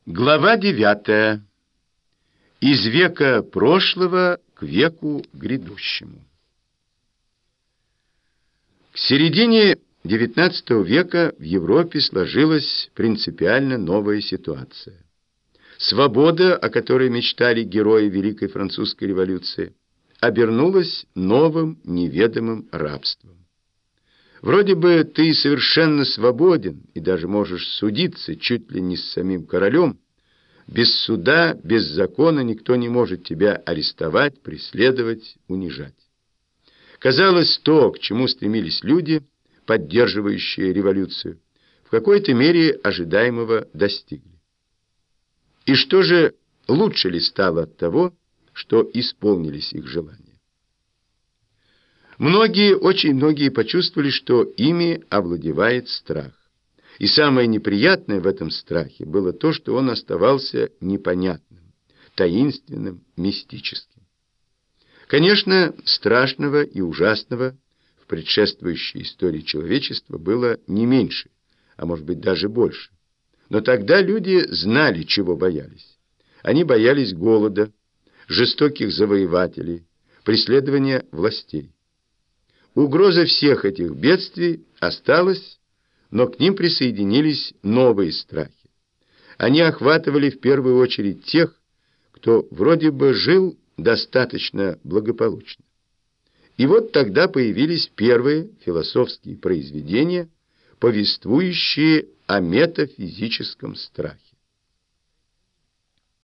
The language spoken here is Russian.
Глава 9. Из века прошлого к веку грядущему. К середине XIX века в Европе сложилась принципиально новая ситуация. Свобода, о которой мечтали герои Великой Французской революции, обернулась новым неведомым рабством. Вроде бы ты совершенно свободен и даже можешь судиться чуть ли не с самим королем. Без суда, без закона никто не может тебя арестовать, преследовать, унижать. Казалось, то, к чему стремились люди, поддерживающие революцию, в какой-то мере ожидаемого достигли. И что же, лучше ли стало от того, что исполнились их желания? Очень многие почувствовали, что ими овладевает страх. И самое неприятное в этом страхе было то, что он оставался непонятным, таинственным, мистическим. Конечно, страшного и ужасного в предшествующей истории человечества было не меньше, а может быть даже больше. Но тогда люди знали, чего боялись. Они боялись голода, жестоких завоевателей, преследования властей. Угроза всех этих бедствий осталась, но к ним присоединились новые страхи. Они охватывали в первую очередь тех, кто вроде бы жил достаточно благополучно. И вот тогда появились первые философские произведения, повествующие о метафизическом страхе.